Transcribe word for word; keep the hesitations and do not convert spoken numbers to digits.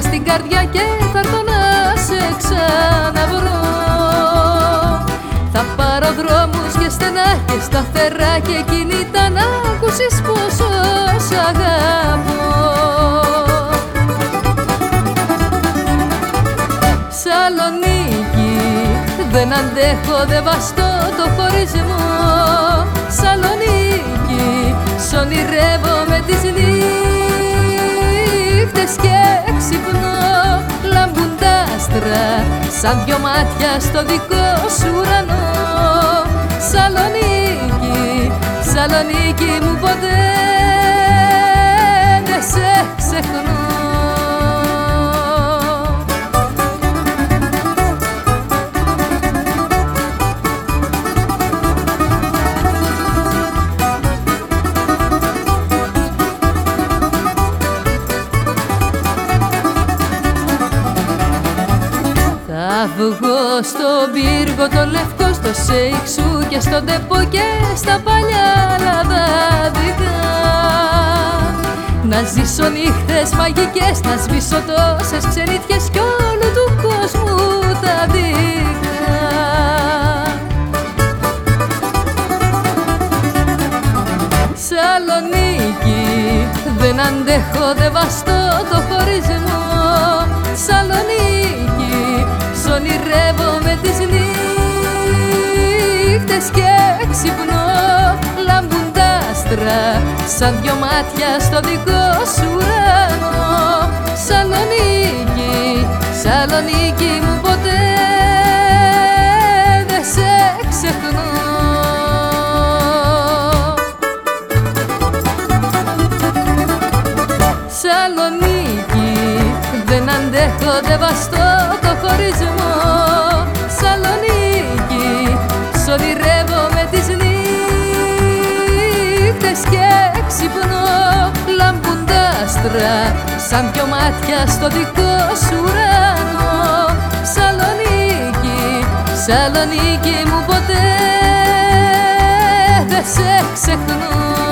μέρα στην καρδιά και θα έρθω να σε ξαναβρω. Θα πάρω δρόμους και στενά και σταθερά και κινητά να ακούσεις πόσο σ' αγαπώ. Σαλονίκη, δεν αντέχω, δεν βαστώ το χωρισμό. Σαλονίκη, σ' ονειρεύομαι τις νύχτες και ξυπνώ. Λάμπουν τα άστρα σαν δυο μάτια στο δικό σου ουρανό. Σαλονίκη, Σαλονίκη μου, ποτέ δεν σε ξεχνώ. Θα βγω στον πύργο το λευκό, στο σέικ σου και στον τεπό και στα παλιά λαδάδικα. Να ζήσω νύχτες μαγικές, να σβήσω τόσες ξενύχτες κι όλου του κόσμου τα δικά. Σαλονίκη, δεν αντέχω, δεν βαστώ το χωρισμό. Σαλονίκη, σ' ονειρεύομαι τις νύχτες και ξυπνώ. Λάμπουν τα άστρα σαν δυο μάτια στο δικό σου ουρανό. Σαλονίκη, Σαλονίκη μου, ποτέ δεν σε ξεχνώ. Σαλονίκη, δεν αντέχω, δεν βαστώ το χωρισμό. Σαλονίκη, σ' ονειρεύομαι τις νύχτες και ξυπνώ. Λάμπουν τα άστρα σαν δυο μάτια στο δικό σου ουρανό. Σαλονίκη, Σαλονίκη μου, ποτέ δεν σε ξεχνώ.